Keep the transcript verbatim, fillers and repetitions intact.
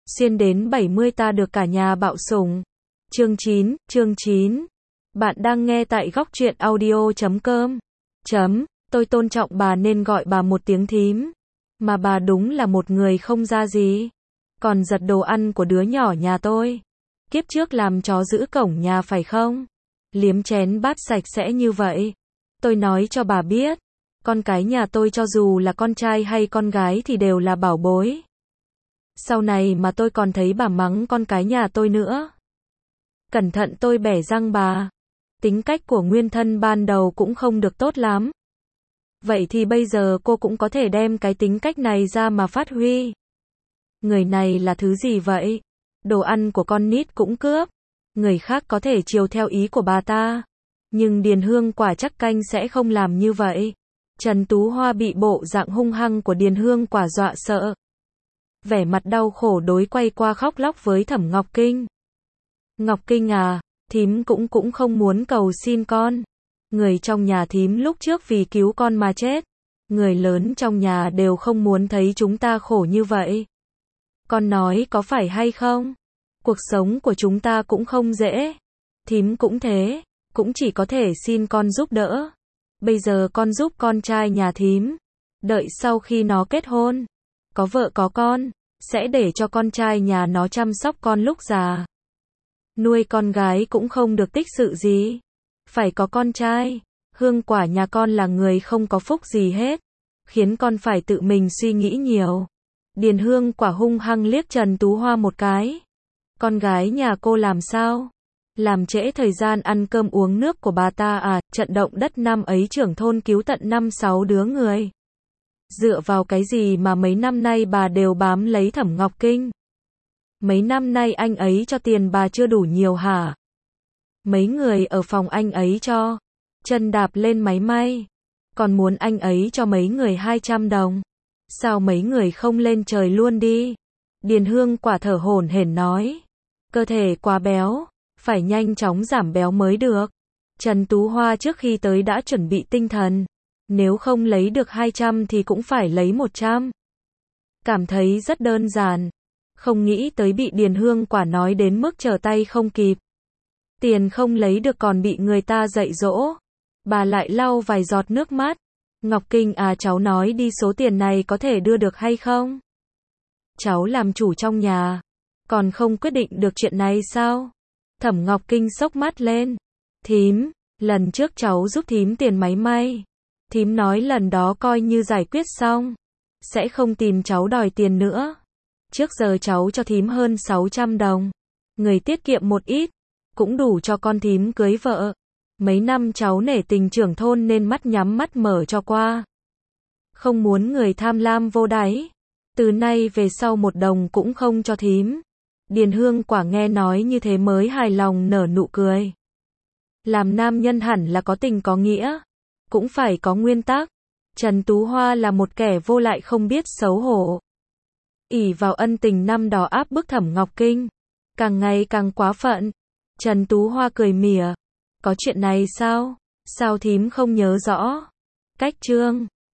Xuyên đến bảy mươi ta được cả nhà bạo sủng. Chương chín, chương chín. Bạn đang nghe tại góc truyện audio chấm com. Chấm, tôi tôn trọng bà nên gọi bà một tiếng thím. Mà bà đúng là một người không ra gì. Còn giật đồ ăn của đứa nhỏ nhà tôi. Kiếp trước làm chó giữ cổng nhà phải không? Liếm chén bát sạch sẽ như vậy. Tôi nói cho bà biết. Con cái nhà tôi cho dù là con trai hay con gái thì đều là bảo bối. Sau này mà tôi còn thấy bà mắng con cái nhà tôi nữa. Cẩn thận tôi bẻ răng bà. Tính cách của nguyên thân ban đầu cũng không được tốt lắm. Vậy thì bây giờ cô cũng có thể đem cái tính cách này ra mà phát huy. Người này là thứ gì vậy? Đồ ăn của con nít cũng cướp. Người khác có thể chiều theo ý của bà ta. Nhưng Điền Hương Quả chắc canh sẽ không làm như vậy. Trần Tú Hoa bị bộ dạng hung hăng của Điền Hương Quả dọa sợ. Vẻ mặt đau khổ đối quay qua khóc lóc với Thẩm Ngọc Kinh. Ngọc Kinh à, thím cũng cũng không muốn cầu xin con. Người trong nhà thím lúc trước vì cứu con mà chết. Người lớn trong nhà đều không muốn thấy chúng ta khổ như vậy. Con nói có phải hay không? Cuộc sống của chúng ta cũng không dễ. Thím cũng thế, cũng chỉ có thể xin con giúp đỡ. Bây giờ con giúp con trai nhà thím. Đợi sau khi nó kết hôn, có vợ có con, sẽ để cho con trai nhà nó chăm sóc con lúc già. Nuôi con gái cũng không được tích sự gì. Phải có con trai. Hương Quả nhà con là người không có phúc gì hết. Khiến con phải tự mình suy nghĩ nhiều. Điền Hương Quả hung hăng liếc Trần Tú Hoa một cái. Con gái nhà cô làm sao? Làm trễ thời gian ăn cơm uống nước của bà ta à? Trận động đất năm ấy trưởng thôn cứu tận năm sáu đứa người. Dựa vào cái gì mà mấy năm nay bà đều bám lấy Thẩm Ngọc Kinh? Mấy năm nay anh ấy cho tiền bà chưa đủ nhiều hả? Mấy người ở phòng anh ấy cho. Chân đạp lên máy may. Còn muốn anh ấy cho mấy người hai trăm đồng. Sao mấy người không lên trời luôn đi? Điền Hương Quả thở hổn hển nói. Cơ thể quá béo. Phải nhanh chóng giảm béo mới được. Trần Tú Hoa trước khi tới đã chuẩn bị tinh thần. Nếu không lấy được hai trăm thì cũng phải lấy một trăm. Cảm thấy rất đơn giản. Không nghĩ tới bị Điền Hương Quả nói đến mức trở tay không kịp. Tiền không lấy được còn bị người ta dạy dỗ. Bà lại lau vài giọt nước mắt. Ngọc Kinh à, cháu nói đi, số tiền này có thể đưa được hay không? Cháu làm chủ trong nhà. Còn không quyết định được chuyện này sao? Thẩm Ngọc Kinh sốc mắt lên. Thím, lần trước cháu giúp thím tiền máy may. Thím nói lần đó coi như giải quyết xong. Sẽ không tìm cháu đòi tiền nữa. Trước giờ cháu cho thím hơn sáu trăm đồng. Người tiết kiệm một ít. Cũng đủ cho con thím cưới vợ. Mấy năm cháu nể tình trưởng thôn nên mắt nhắm mắt mở cho qua. Không muốn người tham lam vô đáy. Từ nay về sau một đồng cũng không cho thím. Điền Hương Quả nghe nói như thế mới hài lòng nở nụ cười. Làm nam nhân hẳn là có tình có nghĩa. Cũng phải có nguyên tắc. Trần Tú Hoa là một kẻ vô lại không biết xấu hổ. Ỷ vào ân tình năm đó áp bức Thẩm Ngọc Kinh. Càng ngày càng quá phận. Trần Tú Hoa cười mỉa. Có chuyện này sao? Sao thím không nhớ rõ? Cách chương